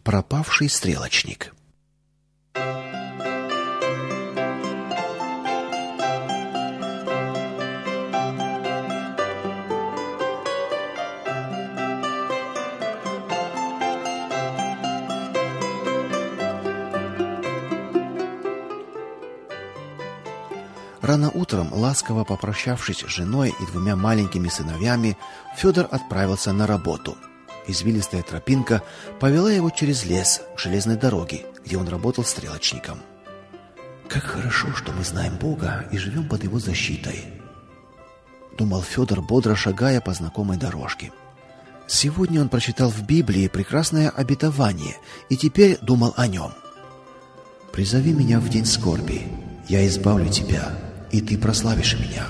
Пропавший стрелочник. Рано утром, ласково попрощавшись с женой и двумя маленькими сыновьями, Федор отправился на работу. Извилистая тропинка повела его через лес к железной дороге, где он работал стрелочником. «Как хорошо, что мы знаем Бога и живем под Его защитой», — думал Федор, бодро шагая по знакомой дорожке. Сегодня он прочитал в Библии прекрасное обетование и теперь думал о нем. «Призови меня в день скорби, я избавлю тебя, и ты прославишь меня».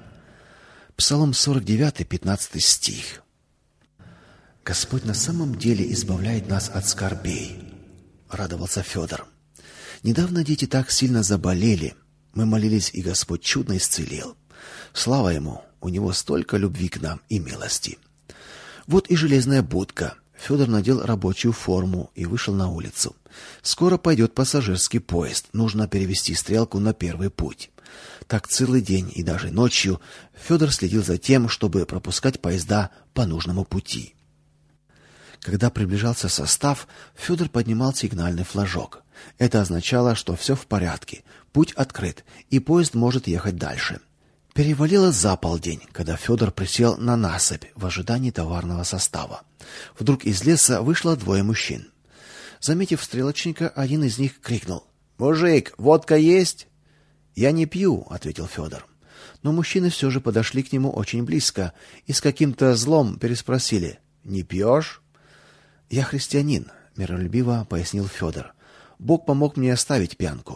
Псалом 49, 15 стих. «Господь на самом деле избавляет нас от скорбей», — радовался Федор. «Недавно дети так сильно заболели. Мы молились, и Господь чудно исцелил. Слава Ему, у Него столько любви к нам и милости». Вот и железная будка. Федор надел рабочую форму и вышел на улицу. Скоро пойдет пассажирский поезд. Нужно перевести стрелку на первый путь. Так целый день и даже ночью Федор следил за тем, чтобы пропускать поезда по нужному пути. Когда приближался состав, Федор поднимал сигнальный флажок. Это означало, что все в порядке, путь открыт, и поезд может ехать дальше. Перевалило за полдень, когда Федор присел на насыпь в ожидании товарного состава. Вдруг из леса вышло двое мужчин. Заметив стрелочника, один из них крикнул: «Мужик, водка есть?» «Я не пью», — ответил Федор. Но мужчины все же подошли к нему очень близко и с каким-то злом переспросили: «Не пьешь?» «Я христианин», — миролюбиво пояснил Федор. «Бог помог мне оставить пьянку».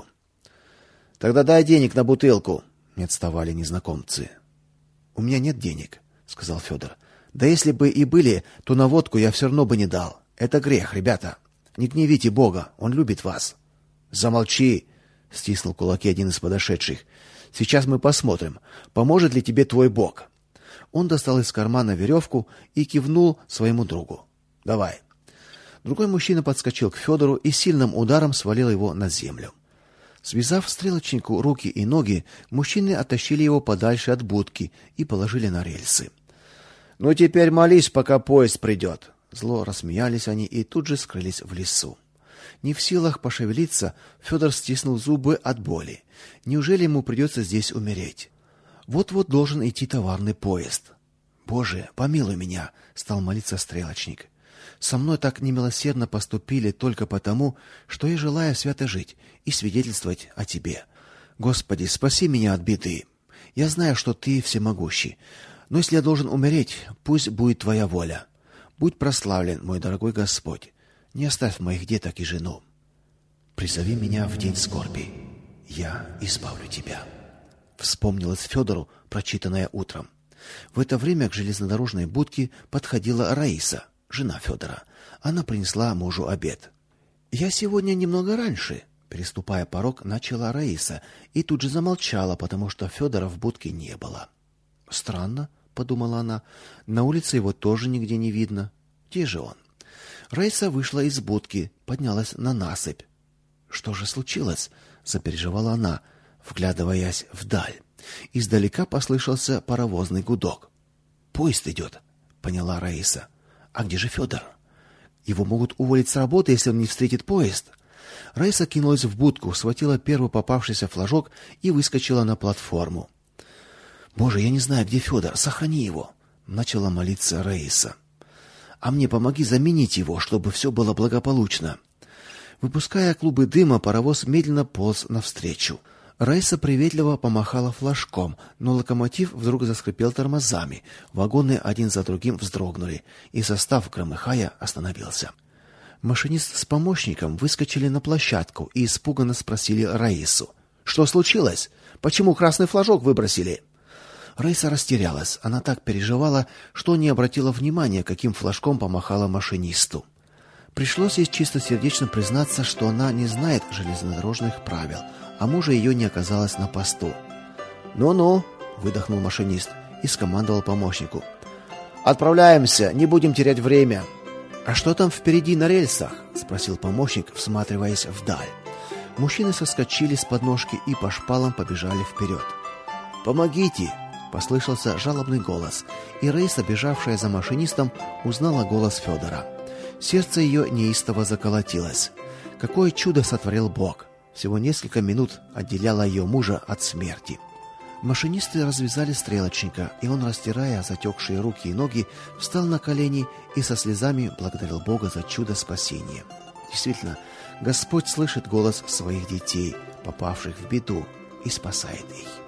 «Тогда дай денег на бутылку», — не отставали незнакомцы. «У меня нет денег», — сказал Федор. «Да если бы и были, то на водку я все равно бы не дал. Это грех, ребята. Не гневите Бога, Он любит вас». «Замолчи», — стиснул кулаки один из подошедших. «Сейчас мы посмотрим, поможет ли тебе твой Бог». Он достал из кармана веревку и кивнул своему другу. «Давай». Другой мужчина подскочил к Федору и сильным ударом свалил его на землю. Связав стрелочнику руки и ноги, мужчины оттащили его подальше от будки и положили на рельсы. «Ну теперь молись, пока поезд придет». Зло рассмеялись они и тут же скрылись в лесу. Не в силах пошевелиться, Федор стиснул зубы от боли. Неужели ему придется здесь умереть? Вот-вот должен идти товарный поезд. «Боже, помилуй меня», — стал молиться стрелочник. «Со мной так немилосердно поступили только потому, что я желаю свято жить и свидетельствовать о Тебе. Господи, спаси меня от беды. Я знаю, что Ты всемогущий, но если я должен умереть, пусть будет Твоя воля. Будь прославлен, мой дорогой Господь. Не оставь моих деток и жену. Призови меня в день скорби, я избавлю тебя». Вспомнилось Федору прочитанное утром. В это время к железнодорожной будке подходила Раиса, жена Федора. Она принесла мужу обед. «Я сегодня немного раньше», — переступая порог, начала Раиса и тут же замолчала, потому что Федора в будке не было. «Странно», — подумала она, — «на улице его тоже нигде не видно. Где же он?» Раиса вышла из будки, поднялась на насыпь. «Что же случилось?» — запереживала она, вглядываясь вдаль. Издалека послышался паровозный гудок. «Поезд идет», — поняла Раиса. «А где же Федор? Его могут уволить с работы, если он не встретит поезд». Раиса кинулась в будку, схватила первый попавшийся флажок и выскочила на платформу. «Боже, я не знаю, где Федор, сохрани его», — начала молиться Раиса. «А мне помоги заменить его, чтобы все было благополучно». Выпуская клубы дыма, паровоз медленно полз навстречу. Раиса приветливо помахала флажком, но локомотив вдруг заскрипел тормозами. Вагоны один за другим вздрогнули, и состав, громыхая, остановился. Машинист с помощником выскочили на площадку и испуганно спросили Раису: «Что случилось? Почему красный флажок выбросили?» Раиса растерялась. Она так переживала, что не обратила внимания, каким флажком помахала машинисту. Пришлось ей чистосердечно признаться, что она не знает железнодорожных правил, а мужа ее не оказалось на посту. «Ну-ну», — выдохнул машинист и скомандовал помощнику: «Отправляемся, не будем терять время». «А что там впереди на рельсах?» — спросил помощник, всматриваясь вдаль. Мужчины соскочили с подножки и по шпалам побежали вперед. «Помогите!» — послышался жалобный голос, и Раиса, бежавшая за машинистом, узнала голос Федора. Сердце ее неистово заколотилось. Какое чудо сотворил Бог! Всего несколько минут отделяло ее мужа от смерти. Машинисты развязали стрелочника, и он, растирая затекшие руки и ноги, встал на колени и со слезами благодарил Бога за чудо спасения. Действительно, Господь слышит голос своих детей, попавших в беду, и спасает их.